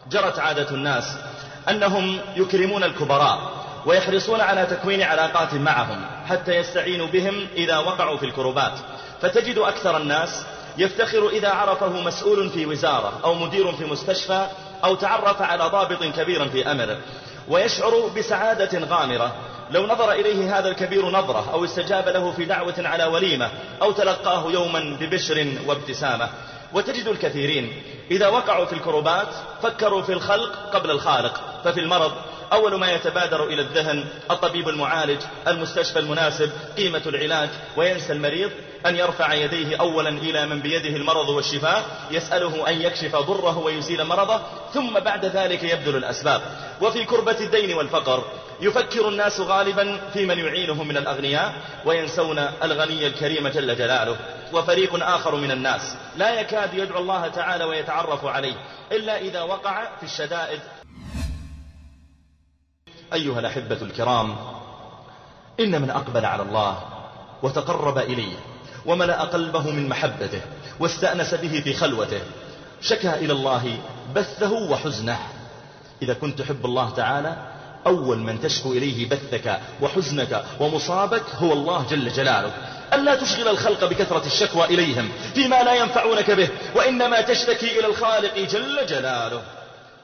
جرت عادة الناس أنهم يكرمون الكبراء ويحرصون على تكوين علاقات معهم حتى يستعينوا بهم إذا وقعوا في الكربات، فتجد أكثر الناس يفتخر إذا عرفه مسؤول في وزارة أو مدير في مستشفى أو تعرف على ضابط كبير في أمره، ويشعر بسعادة غامرة لو نظر إليه هذا الكبير نظرة أو استجاب له في دعوة على وليمة أو تلقاه يوما ببشر وابتسامة. وتجد الكثيرين إذا وقعوا في الكربات فكروا في الخلق قبل الخالق، ففي المرض أول ما يتبادر إلى الذهن الطبيب المعالج، المستشفى المناسب، قيمة العلاج، وينسى المريض أن يرفع يديه أولا إلى من بيده المرض والشفاء يسأله أن يكشف ضره ويزيل مرضه، ثم بعد ذلك يبذل الأسباب. وفي كربة الدين والفقر يفكر الناس غالبا في من يعينهم من الأغنياء وينسون الغني الكريم جل جلاله. وفريق آخر من الناس لا يكاد يدعو الله تعالى ويتعرف عليه إلا إذا وقع في الشدائد. أيها الأحبة الكرام، إن من أقبل على الله وتقرب إليه وملأ قلبه من محبته واستأنس به في خلوته شكى إلى الله بثه وحزنه. إذا كنت تحب الله تعالى أول من تشكو إليه بثك وحزنك ومصابك هو الله جل جلاله. ألا تشغل الخلق بكثرة الشكوى إليهم فيما لا ينفعونك به، وإنما تشتكي إلى الخالق جل جلاله.